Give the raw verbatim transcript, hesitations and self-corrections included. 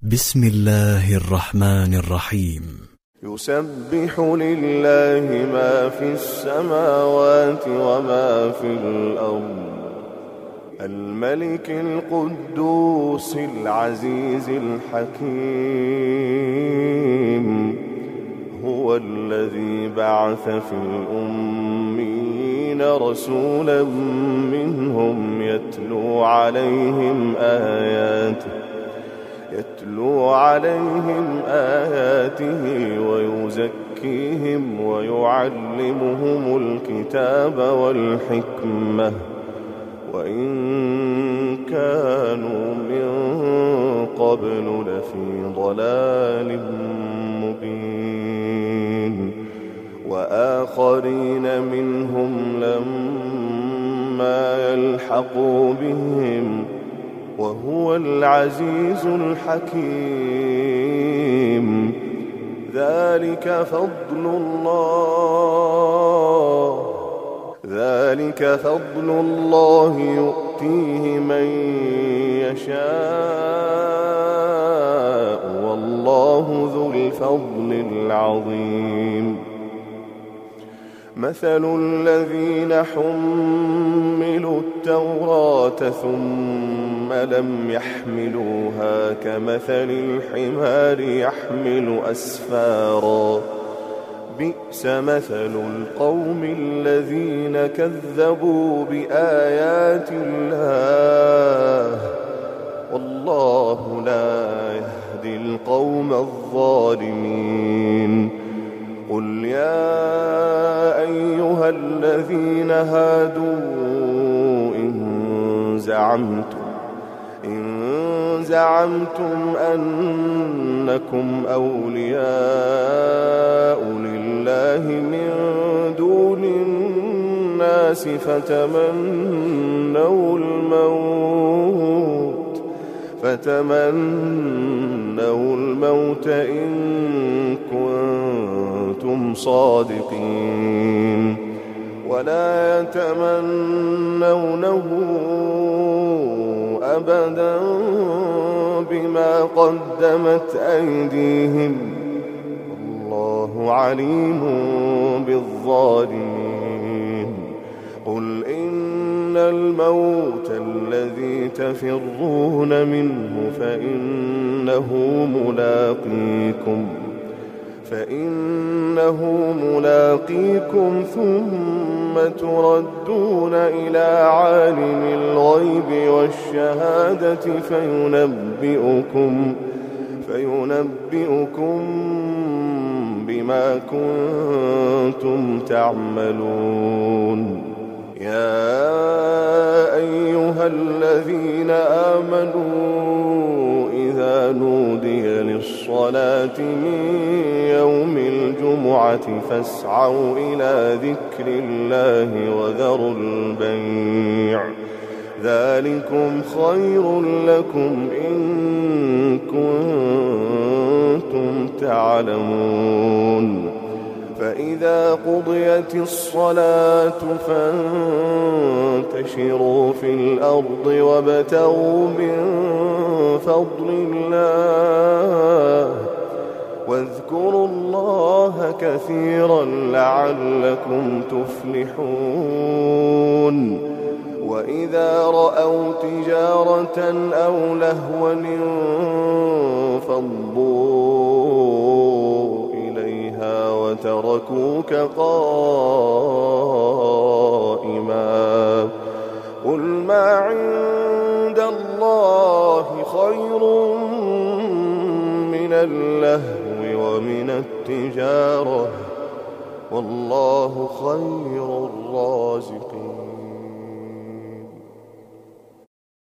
بسم الله الرحمن الرحيم. يسبح لله ما في السماوات وما في الأرض، الملك القدوس العزيز الحكيم. هو الذي بعث في الأميين رسولا منهم يتلو عليهم آياته يتلو عليهم آياته ويزكيهم ويعلمهم الكتاب والحكمة وإن كانوا من قبل لفي ضلال مبين. وآخرين منهم لما يلحقوا بهم وهو العزيز الحكيم. ذلك فضل الله ذلك فضل الله يؤتيه من يشاء والله ذو الفضل العظيم. مثل الذين حملوا التوراة ثم لم يحملوها كمثل الحمار يحمل أسفارا، بئس مثل القوم الذين كذبوا بآيات الله والله لا يهدي القوم الظالمين. قل يا أيها الذين هادوا إن زعمتم إن زعمتم أنكم أولياء لله من دون الناس فتمنوا الموت فتمنوا الموت إن كنتم صادقين ولا يتمنونه أبدا بما قدمت أيديهم والله عليم بالظالمين. قل إن الموت الذي تفرون منه فإنه ملاقيكم فإنه ملاقيكم ثم تردون إلى عالم الغيب والشهادة فينبئكم فينبئكم بما كنتم تعملون. يا أيها الذين آمنوا إذا نودي للصلاة من يوم الجمعة فاسعوا إلى ذكر الله وذروا البيع ذلكم خير لكم إن كنتم تعلمون. فإذا قضيت الصلاة فانتشروا في الأرض وابتغوا من فضل الله واذكروا الله كثيرا لعلكم تفلحون. وإذا رأوا تجارة أو لهوا انفضوا إليها وتركوك قائما. قل ما عند الله خير من اللهو ومن التجارة والله خير الرازقين.